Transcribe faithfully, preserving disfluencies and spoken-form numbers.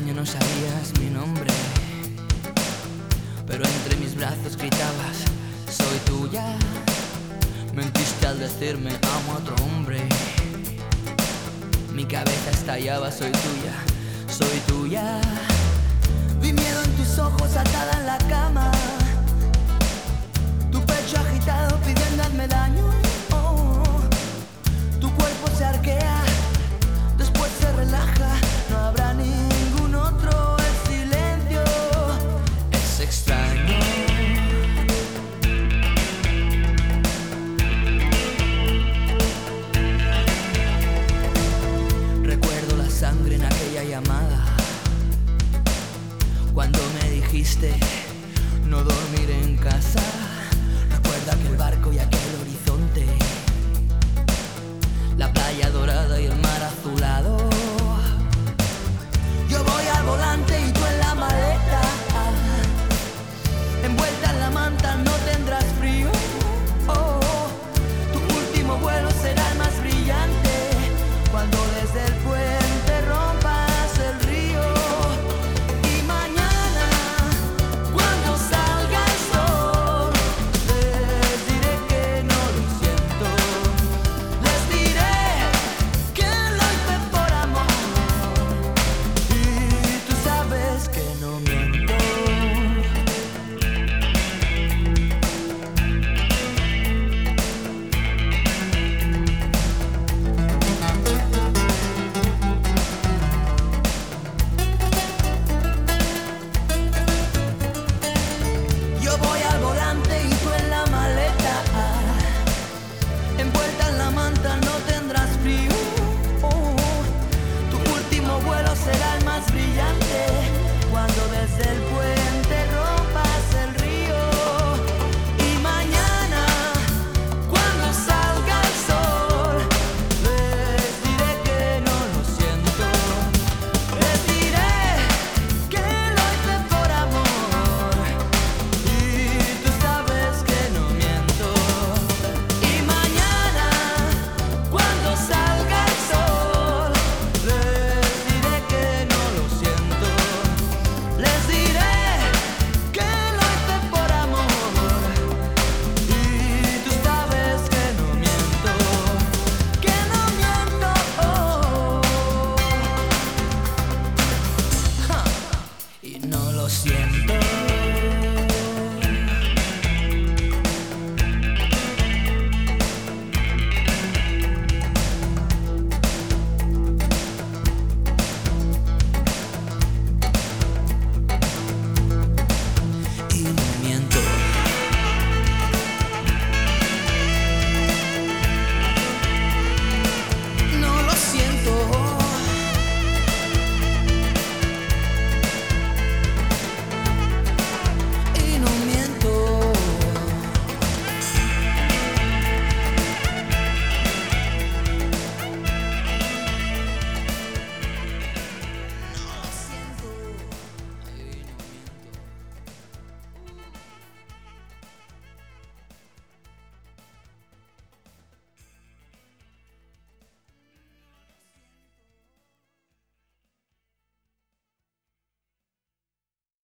extraño no sabías mi nombre, pero entre mis brazos gritabas: soy tuya. Mentiste al decirme amo a otro hombre. Mi cabeza estallaba: soy tuya, soy tuya. Vi miedo en tus ojos atada en la cama, tu pecho agitado pidiendo hazme daño. Oh, tu cuerpo se arquea, después se relaja, no habrá ningún otro. El silencio es extraño. Recuerdo la sangre en aquella llamada, cuando me dijiste no dormir en casa. Recuerda aquel barco y aquel